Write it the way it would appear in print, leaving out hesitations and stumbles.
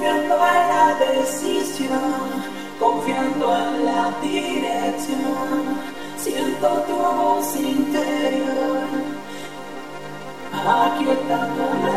confiando en la decisión, confiando en la dirección. Siento tu voz interior, aquietándome.